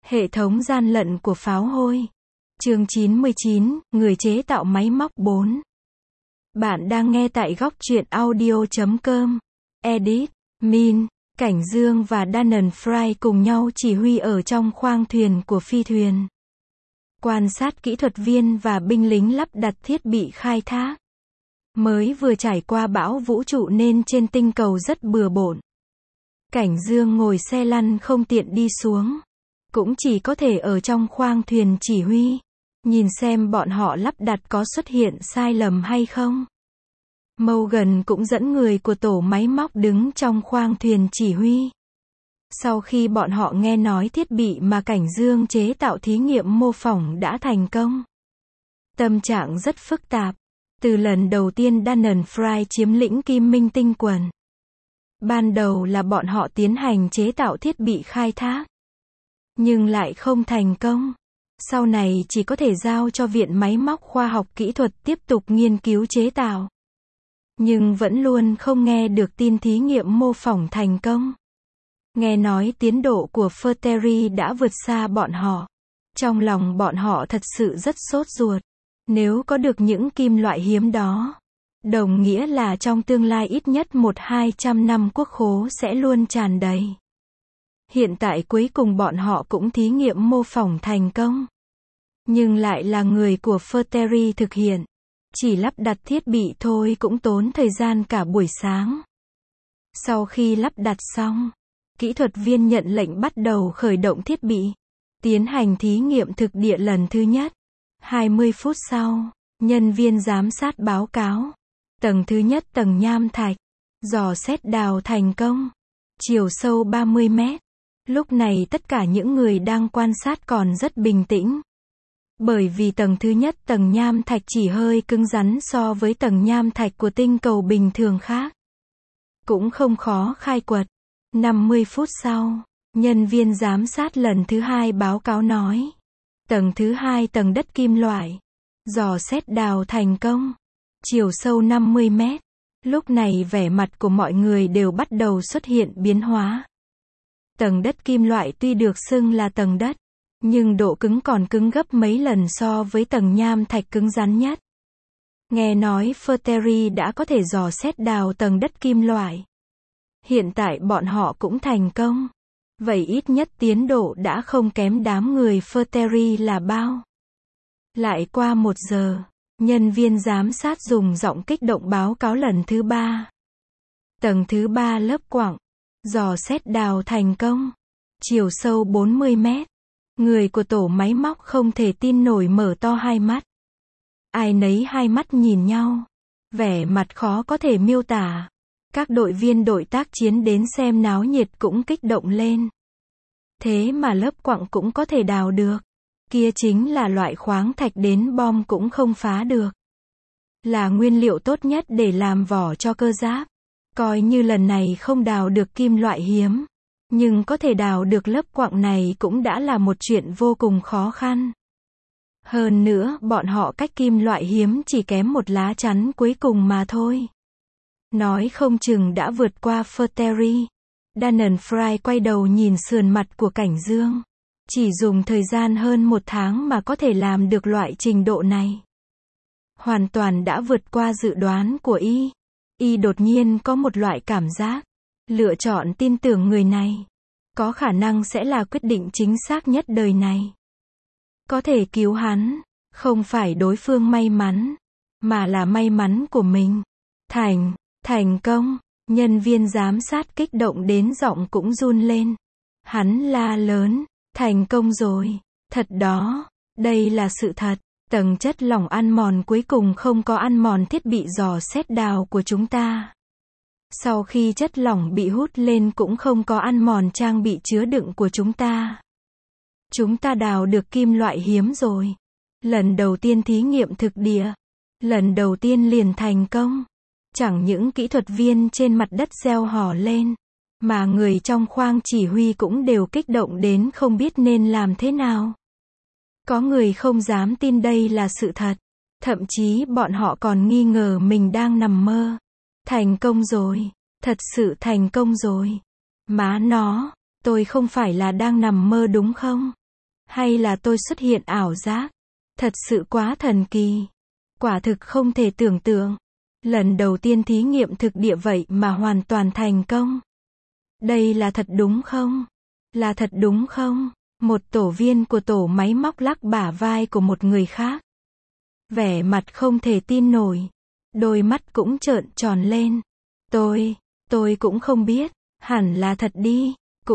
Hệ thống gian lận của pháo hôi. Chương 99, người chế tạo máy móc 4. Bạn đang nghe tại góc truyện audio.com. Edit, Min, Cảnh Dương và Dannon Fry cùng nhau chỉ huy ở trong khoang thuyền của phi thuyền. Quan sát kỹ thuật viên và binh lính lắp đặt thiết bị khai thác. Mới vừa trải qua bão vũ trụ nên trên tinh cầu rất bừa bộn. Cảnh Dương ngồi xe lăn không tiện đi xuống. Cũng chỉ có thể ở trong khoang thuyền chỉ huy. Nhìn xem bọn họ lắp đặt có xuất hiện sai lầm hay không. Morgan cũng dẫn người của tổ máy móc đứng trong khoang thuyền chỉ huy. Sau khi bọn họ nghe nói thiết bị mà Cảnh Dương chế tạo thí nghiệm mô phỏng đã thành công. Tâm trạng rất phức tạp. Từ lần đầu tiên Dannon Fry chiếm lĩnh Kim Minh tinh quần. Ban đầu là bọn họ tiến hành chế tạo thiết bị khai thác. Nhưng lại không thành công. Sau này chỉ có thể giao cho Viện Máy móc Khoa học Kỹ thuật tiếp tục nghiên cứu chế tạo. Nhưng vẫn luôn không nghe được tin thí nghiệm mô phỏng thành công. Nghe nói tiến độ của Ferteri đã vượt xa bọn họ. Trong lòng bọn họ thật sự rất sốt ruột. Nếu có được những kim loại hiếm đó, đồng nghĩa là trong tương lai ít nhất 100-200 năm quốc khố sẽ luôn tràn đầy. Hiện tại cuối cùng bọn họ cũng thí nghiệm mô phỏng thành công. Nhưng lại là người của Ferteri thực hiện. Chỉ lắp đặt thiết bị thôi cũng tốn thời gian cả buổi sáng. Sau khi lắp đặt xong, kỹ thuật viên nhận lệnh bắt đầu khởi động thiết bị. Tiến hành thí nghiệm thực địa lần thứ nhất. 20 phút sau, nhân viên giám sát báo cáo. Tầng thứ nhất tầng nham thạch. Dò xét đào thành công. Chiều sâu 30 mét. Lúc này tất cả những người đang quan sát còn rất bình tĩnh. Bởi vì tầng thứ nhất tầng nham thạch chỉ hơi cứng rắn so với tầng nham thạch của tinh cầu bình thường khác. Cũng không khó khai quật. 50 phút sau, nhân viên giám sát lần thứ hai báo cáo nói. Tầng thứ hai tầng đất kim loại. Dò xét đào thành công. Chiều sâu 50 mét. Lúc này vẻ mặt của mọi người đều bắt đầu xuất hiện biến hóa. Tầng đất kim loại tuy được xưng là tầng đất, nhưng độ cứng còn cứng gấp mấy lần so với tầng nham thạch cứng rắn nhất. Nghe nói Ferteri đã có thể dò xét đào tầng đất kim loại. Hiện tại bọn họ cũng thành công. Vậy ít nhất tiến độ đã không kém đám người Ferteri là bao. Lại qua 1 giờ, nhân viên giám sát dùng giọng kích động báo cáo lần thứ 3. Tầng thứ 3 lớp quặng. Dò xét đào thành công. Chiều sâu 40 mét. Người của tổ máy móc không thể tin nổi mở to hai mắt. Ai nấy hai mắt nhìn nhau. Vẻ mặt khó có thể miêu tả. Các đội viên đội tác chiến đến xem náo nhiệt cũng kích động lên. Thế mà lớp quặng cũng có thể đào được. Kia chính là loại khoáng thạch đến bom cũng không phá được. Là nguyên liệu tốt nhất để làm vỏ cho cơ giáp. Coi như lần này không đào được kim loại hiếm. Nhưng có thể đào được lớp quặng này cũng đã là một chuyện vô cùng khó khăn. Hơn nữa, bọn họ cách kim loại hiếm chỉ kém một lá chắn cuối cùng mà thôi. Nói không chừng đã vượt qua Ferteri. Dannon Fry quay đầu nhìn sườn mặt của Cảnh Dương. Chỉ dùng thời gian hơn 1 tháng mà có thể làm được loại trình độ này. Hoàn toàn đã vượt qua dự đoán của y. Y đột nhiên có một loại cảm giác. Lựa chọn tin tưởng người này. Có khả năng sẽ là quyết định chính xác nhất đời này. Có thể cứu hắn. Không phải đối phương may mắn. Mà là may mắn của mình. Thành công. Nhân viên giám sát kích động đến giọng cũng run lên. Hắn la lớn. Thành công rồi. Thật đó. Đây là sự thật. Tầng chất lỏng ăn mòn cuối cùng không có ăn mòn thiết bị dò xét đào của chúng ta. Sau khi chất lỏng bị hút lên cũng không có ăn mòn trang bị chứa đựng của chúng ta. Chúng ta đào được kim loại hiếm rồi. Lần đầu tiên thí nghiệm thực địa. Lần đầu tiên liền thành công. Chẳng những kỹ thuật viên trên mặt đất reo hò lên, mà người trong khoang chỉ huy cũng đều kích động đến không biết nên làm thế nào. Có người không dám tin đây là sự thật. Thậm chí bọn họ còn nghi ngờ mình đang nằm mơ. Thành công rồi. Thật sự thành công rồi. Má nó, tôi không phải là đang nằm mơ đúng không? Hay là tôi xuất hiện ảo giác? Thật sự quá thần kỳ. Quả thực không thể tưởng tượng. Lần đầu tiên thí nghiệm thực địa vậy mà hoàn toàn thành công. Đây là thật đúng không? Là thật đúng không? Một tổ viên của tổ máy móc lắc bả vai của một người khác. Vẻ mặt không thể tin nổi. Đôi mắt cũng trợn tròn lên. Tôi cũng không biết. Hẳn là thật đi.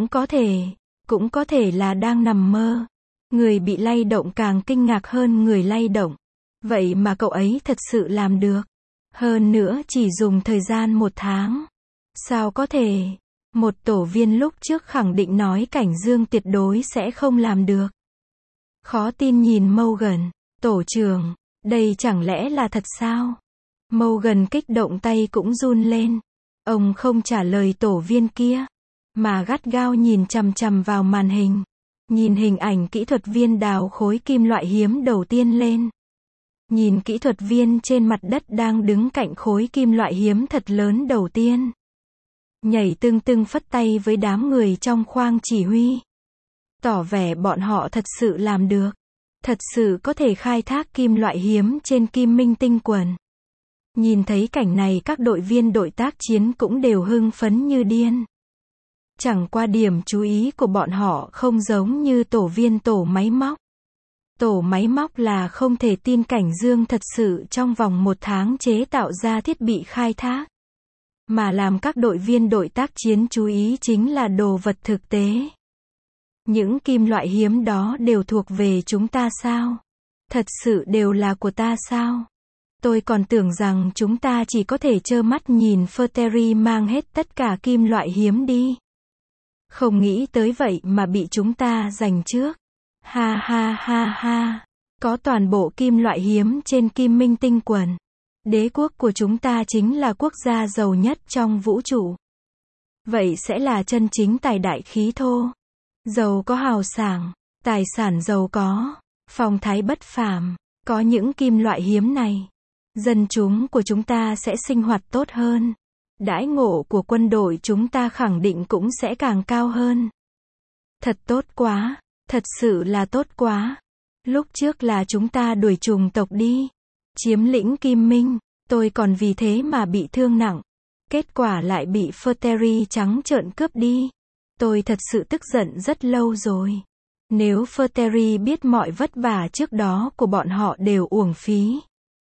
Cũng có thể là đang nằm mơ. Người bị lay động càng kinh ngạc hơn người lay động. Vậy mà cậu ấy thật sự làm được. Hơn nữa chỉ dùng thời gian 1 tháng. Sao có thể? Một tổ viên lúc trước khẳng định nói Cảnh Dương tuyệt đối sẽ không làm được. Khó tin nhìn Morgan. Tổ trưởng, đây chẳng lẽ là thật sao? Morgan kích động tay cũng run lên. Ông không trả lời tổ viên kia, mà gắt gao nhìn chằm chằm vào màn hình. Nhìn hình ảnh kỹ thuật viên đào khối kim loại hiếm đầu tiên lên. Nhìn kỹ thuật viên trên mặt đất đang đứng cạnh khối kim loại hiếm thật lớn đầu tiên. Nhảy tưng tưng phất tay với đám người trong khoang chỉ huy. Tỏ vẻ bọn họ thật sự làm được. Thật sự có thể khai thác kim loại hiếm trên Kim Minh Tinh quần. Nhìn thấy cảnh này các đội viên đội tác chiến cũng đều hưng phấn như điên. Chẳng qua điểm chú ý của bọn họ không giống như tổ viên tổ máy móc. Tổ máy móc là không thể tin Cảnh Dương thật sự trong vòng 1 tháng chế tạo ra thiết bị khai thác. Mà làm các đội viên đội tác chiến chú ý chính là đồ vật thực tế. Những kim loại hiếm đó đều thuộc về chúng ta sao? Thật sự đều là của ta sao? Tôi còn tưởng rằng chúng ta chỉ có thể trơ mắt nhìn Ferteri mang hết tất cả kim loại hiếm đi. Không nghĩ tới vậy mà bị chúng ta giành trước. Ha ha ha ha. Có toàn bộ kim loại hiếm trên Kim Minh Tinh quần. Đế quốc của chúng ta chính là quốc gia giàu nhất trong vũ trụ. Vậy sẽ là chân chính tài đại khí thô. Giàu có hào sảng, tài sản giàu có, phong thái bất phàm. Có những kim loại hiếm này, dân chúng của chúng ta sẽ sinh hoạt tốt hơn. Đãi ngộ của quân đội chúng ta khẳng định cũng sẽ càng cao hơn. Thật tốt quá, thật sự là tốt quá. Lúc trước là chúng ta đuổi chủng tộc đi, chiếm lĩnh Kim Minh, tôi còn vì thế mà bị thương nặng. Kết quả lại bị Ferteri trắng trợn cướp đi. Tôi thật sự tức giận rất lâu rồi. Nếu Ferteri biết mọi vất vả trước đó của bọn họ đều uổng phí.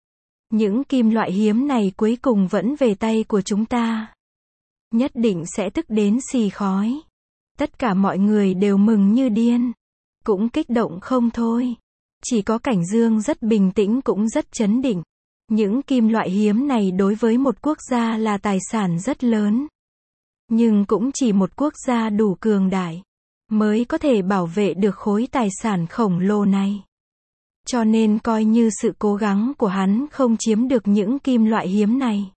Những kim loại hiếm này cuối cùng vẫn về tay của chúng ta. Nhất định sẽ tức đến xì khói. Tất cả mọi người đều mừng như điên. Cũng kích động không thôi. Chỉ có Cảnh Dương rất bình tĩnh cũng rất chấn định. Những kim loại hiếm này đối với một quốc gia là tài sản rất lớn. Nhưng cũng chỉ một quốc gia đủ cường đại mới có thể bảo vệ được khối tài sản khổng lồ này. Cho nên coi như sự cố gắng của hắn không chiếm được những kim loại hiếm này.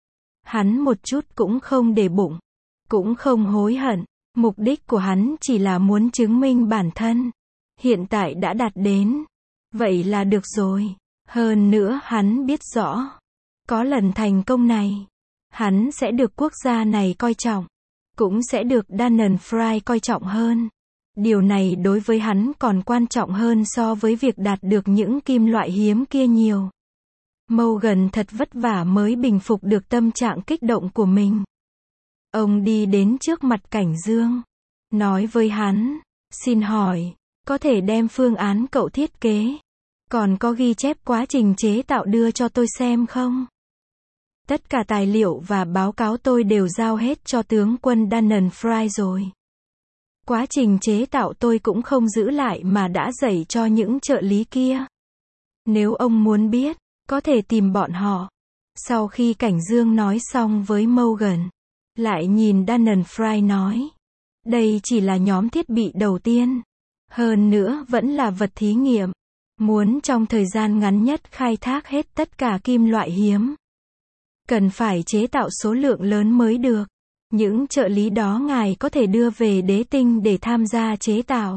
Hắn một chút cũng không để bụng, cũng không hối hận. Mục đích của hắn chỉ là muốn chứng minh bản thân. Hiện tại đã đạt đến. Vậy là được rồi. Hơn nữa hắn biết rõ, có lần thành công này, hắn sẽ được quốc gia này coi trọng. Cũng sẽ được Danone Fry coi trọng hơn. Điều này đối với hắn còn quan trọng hơn so với việc đạt được những kim loại hiếm kia nhiều. Morgan thật vất vả mới bình phục được tâm trạng kích động của mình. Ông đi đến trước mặt Cảnh Dương, nói với hắn, xin hỏi, có thể đem phương án cậu thiết kế, còn có ghi chép quá trình chế tạo đưa cho tôi xem không? Tất cả tài liệu và báo cáo tôi đều giao hết cho tướng quân Danone Fry rồi. Quá trình chế tạo tôi cũng không giữ lại mà đã dạy cho những trợ lý kia. Nếu ông muốn biết, có thể tìm bọn họ. Sau khi Cảnh Dương nói xong với Morgan, lại nhìn Danone Fry nói, đây chỉ là nhóm thiết bị đầu tiên. Hơn nữa vẫn là vật thí nghiệm. Muốn trong thời gian ngắn nhất khai thác hết tất cả kim loại hiếm. Cần phải chế tạo số lượng lớn mới được. Những trợ lý đó ngài có thể đưa về đế tinh để tham gia chế tạo.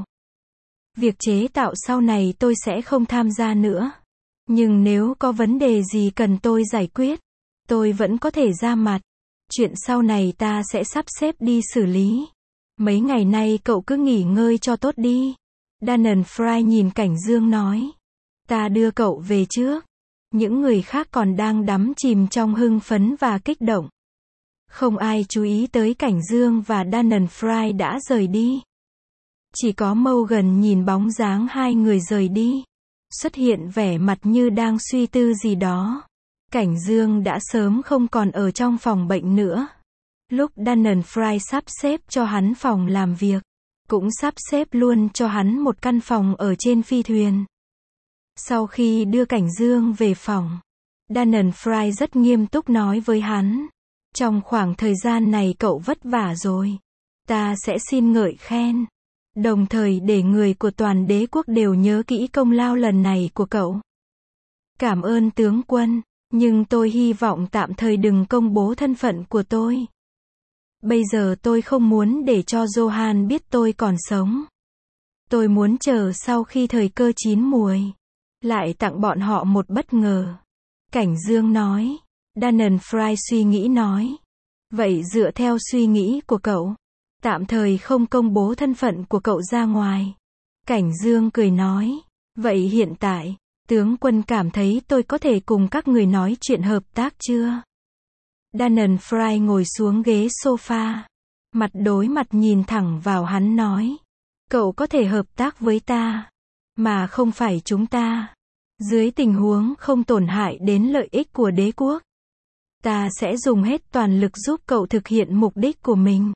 Việc chế tạo sau này tôi sẽ không tham gia nữa. Nhưng nếu có vấn đề gì cần tôi giải quyết, tôi vẫn có thể ra mặt. Chuyện sau này ta sẽ sắp xếp đi xử lý. Mấy ngày nay cậu cứ nghỉ ngơi cho tốt đi. Dannon Fry nhìn Cảnh Dương nói. Ta đưa cậu về trước. Những người khác còn đang đắm chìm trong hưng phấn và kích động. Không ai chú ý tới Cảnh Dương và Dannon Fry đã rời đi. Chỉ có Morgan nhìn bóng dáng hai người rời đi. Xuất hiện vẻ mặt như đang suy tư gì đó. Cảnh Dương đã sớm không còn ở trong phòng bệnh nữa. Lúc Dannon Fry sắp xếp cho hắn phòng làm việc, cũng sắp xếp luôn cho hắn một căn phòng ở trên phi thuyền. Sau khi đưa Cảnh Dương về phòng, Dannon Fry rất nghiêm túc nói với hắn. Trong khoảng thời gian này cậu vất vả rồi. Ta sẽ xin ngợi khen. Đồng thời để người của toàn đế quốc đều nhớ kỹ công lao lần này của cậu. Cảm ơn tướng quân, nhưng tôi hy vọng tạm thời đừng công bố thân phận của tôi. Bây giờ tôi không muốn để cho Johan biết tôi còn sống. Tôi muốn chờ sau khi thời cơ chín muồi, lại tặng bọn họ một bất ngờ. Cảnh Dương nói. Dannon Fry suy nghĩ nói. Vậy dựa theo suy nghĩ của cậu, tạm thời không công bố thân phận của cậu ra ngoài. Cảnh Dương cười nói. Vậy hiện tại, tướng quân cảm thấy tôi có thể cùng các người nói chuyện hợp tác chưa? Dannon Fry ngồi xuống ghế sofa. Mặt đối mặt nhìn thẳng vào hắn nói. Cậu có thể hợp tác với ta, mà không phải chúng ta. Dưới tình huống không tổn hại đến lợi ích của đế quốc. Ta sẽ dùng hết toàn lực giúp cậu thực hiện mục đích của mình.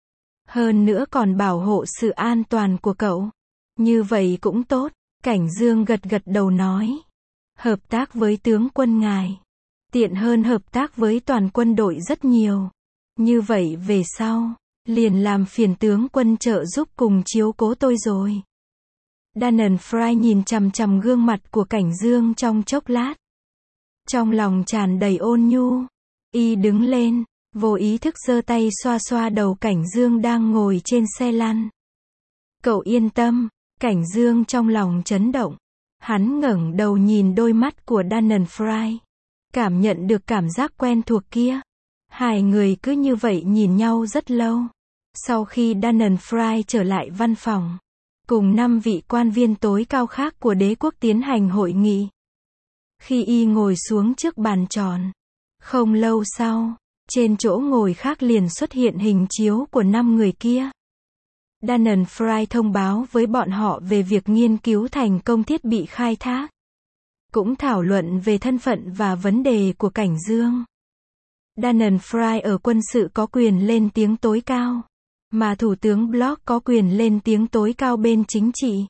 Hơn nữa còn bảo hộ sự an toàn của cậu. Như vậy cũng tốt. Cảnh Dương gật gật đầu nói. Hợp tác với tướng quân ngài tiện hơn hợp tác với toàn quân đội rất nhiều. Như vậy về sau, liền làm phiền tướng quân trợ giúp cùng chiếu cố tôi rồi. Dannon Fry nhìn chằm chằm gương mặt của Cảnh Dương trong chốc lát. Trong lòng tràn đầy ôn nhu. Y đứng lên, vô ý thức giơ tay xoa xoa đầu Cảnh Dương đang ngồi trên xe lăn. Cậu yên tâm. Cảnh Dương trong lòng chấn động. Hắn ngẩng đầu nhìn đôi mắt của Dannon Fry. Cảm nhận được cảm giác quen thuộc kia. Hai người cứ như vậy nhìn nhau rất lâu. Sau khi Dannon Fry trở lại văn phòng, cùng 5 vị quan viên tối cao khác của đế quốc tiến hành hội nghị. Khi y ngồi xuống trước bàn tròn, không lâu sau, trên chỗ ngồi khác liền xuất hiện hình chiếu của 5 người kia. Dannon Fry thông báo với bọn họ về việc nghiên cứu thành công thiết bị khai thác. Cũng thảo luận về thân phận và vấn đề của Cảnh Dương. Dannon Fry ở quân sự có quyền lên tiếng tối cao, mà Thủ tướng Block có quyền lên tiếng tối cao bên chính trị.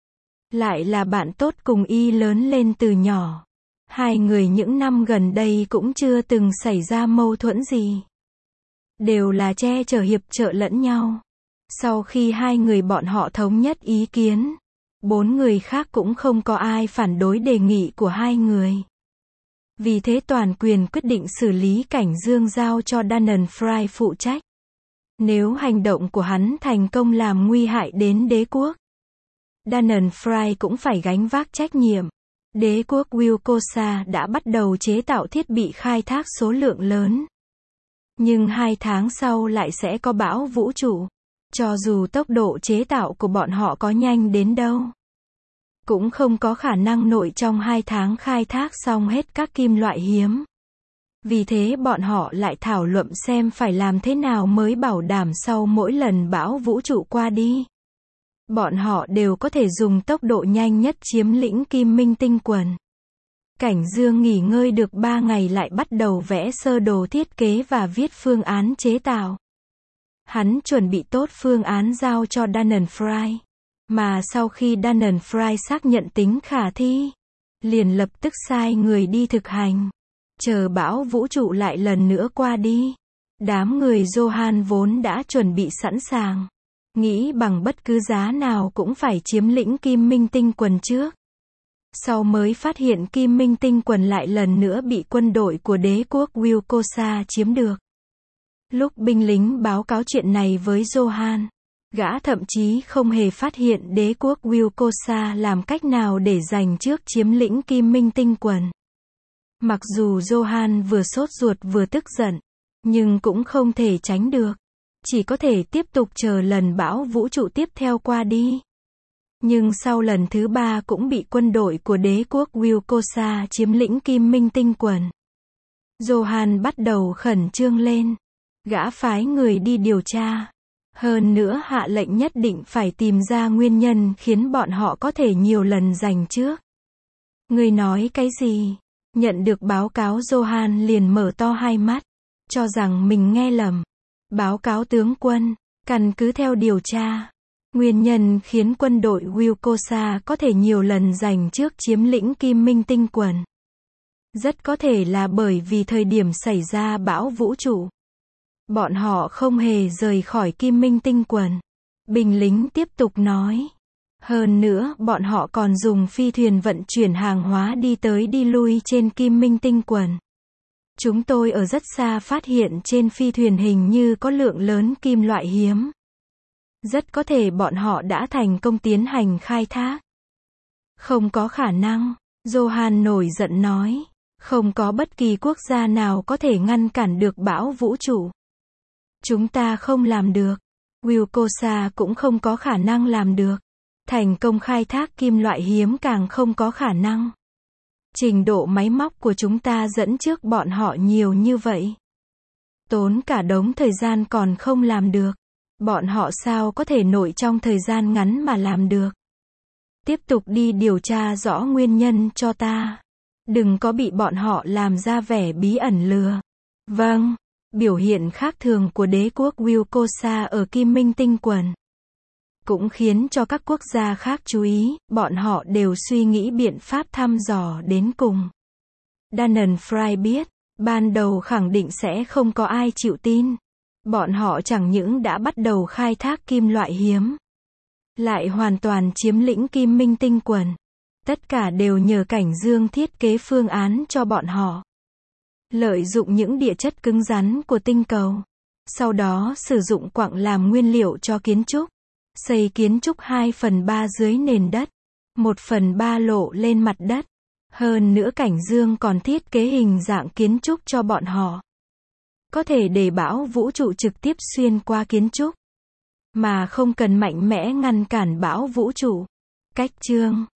Lại là bạn tốt cùng y lớn lên từ nhỏ. Hai người những năm gần đây cũng chưa từng xảy ra mâu thuẫn gì. Đều là che chở hiệp trợ lẫn nhau. Sau khi hai người bọn họ thống nhất ý kiến, 4 người khác cũng không có ai phản đối đề nghị của hai người. Vì thế toàn quyền quyết định xử lý Cảnh Dương giao cho Dannon Fry phụ trách. Nếu hành động của hắn thành công làm nguy hại đến đế quốc, Dannon Fry cũng phải gánh vác trách nhiệm. Đế quốc Wilcosa đã bắt đầu chế tạo thiết bị khai thác số lượng lớn. Nhưng 2 tháng sau lại sẽ có bão vũ trụ. Cho dù tốc độ chế tạo của bọn họ có nhanh đến đâu, cũng không có khả năng nội trong 2 tháng khai thác xong hết các kim loại hiếm. Vì thế bọn họ lại thảo luận xem phải làm thế nào mới bảo đảm sau mỗi lần bão vũ trụ qua đi, bọn họ đều có thể dùng tốc độ nhanh nhất chiếm lĩnh Kim Minh Tinh quần. Cảnh Dương nghỉ ngơi được 3 ngày lại bắt đầu vẽ sơ đồ thiết kế và viết phương án chế tạo. Hắn chuẩn bị tốt phương án giao cho Dannon Fry. Mà sau khi Dannon Fry xác nhận tính khả thi, liền lập tức sai người đi thực hành. Chờ bão vũ trụ lại lần nữa qua đi. Đám người Johan vốn đã chuẩn bị sẵn sàng. Nghĩ bằng bất cứ giá nào cũng phải chiếm lĩnh Kim Minh Tinh quần trước. Sau mới phát hiện Kim Minh Tinh quần lại lần nữa bị quân đội của đế quốc Wilcosa chiếm được. Lúc binh lính báo cáo chuyện này với Johan, gã thậm chí không hề phát hiện đế quốc Wilcosa làm cách nào để giành trước chiếm lĩnh Kim Minh Tinh quần. Mặc dù Johan vừa sốt ruột vừa tức giận, nhưng cũng không thể tránh được. Chỉ có thể tiếp tục chờ lần bão vũ trụ tiếp theo qua đi. Nhưng sau lần thứ 3 cũng bị quân đội của đế quốc Wilkosa chiếm lĩnh Kim Minh Tinh quần. Johann bắt đầu khẩn trương lên. Gã phái người đi điều tra. Hơn nữa hạ lệnh nhất định phải tìm ra nguyên nhân khiến bọn họ có thể nhiều lần giành trước. Người nói cái gì? Nhận được báo cáo Johann liền mở to hai mắt, cho rằng mình nghe lầm. Báo cáo tướng quân, căn cứ theo điều tra, nguyên nhân khiến quân đội Wilkosa có thể nhiều lần giành trước chiếm lĩnh Kim Minh Tinh quần. Rất có thể là bởi vì thời điểm xảy ra bão vũ trụ, bọn họ không hề rời khỏi Kim Minh Tinh quần. Binh lính tiếp tục nói. Hơn nữa, bọn họ còn dùng phi thuyền vận chuyển hàng hóa đi tới đi lui trên Kim Minh Tinh quần. Chúng tôi ở rất xa phát hiện trên phi thuyền hình như có lượng lớn kim loại hiếm. Rất có thể bọn họ đã thành công tiến hành khai thác. Không có khả năng, Johann nổi giận nói. Không có bất kỳ quốc gia nào có thể ngăn cản được bão vũ trụ. Chúng ta không làm được. Wilkosa cũng không có khả năng làm được. Thành công khai thác kim loại hiếm càng không có khả năng. Trình độ máy móc của chúng ta dẫn trước bọn họ nhiều như vậy. Tốn cả đống thời gian còn không làm được. Bọn họ sao có thể nổi trong thời gian ngắn mà làm được. Tiếp tục đi điều tra rõ nguyên nhân cho ta. Đừng có bị bọn họ làm ra vẻ bí ẩn lừa. Vâng. Biểu hiện khác thường của đế quốc Wilkosa ở Kim Minh Tinh quần cũng khiến cho các quốc gia khác chú ý, bọn họ đều suy nghĩ biện pháp thăm dò đến cùng. Dannon Fry biết, ban đầu khẳng định sẽ không có ai chịu tin. Bọn họ chẳng những đã bắt đầu khai thác kim loại hiếm, lại hoàn toàn chiếm lĩnh Kim Minh Tinh quần. Tất cả đều nhờ Cảnh Dương thiết kế phương án cho bọn họ. Lợi dụng những địa chất cứng rắn của tinh cầu. Sau đó sử dụng quặng làm nguyên liệu cho kiến trúc. Xây kiến trúc 2/3 dưới nền đất. 1/3 lộ lên mặt đất. Hơn nữa Cảnh Dương còn thiết kế hình dạng kiến trúc cho bọn họ. Có thể để bão vũ trụ trực tiếp xuyên qua kiến trúc. Mà không cần mạnh mẽ ngăn cản bão vũ trụ. Cách chương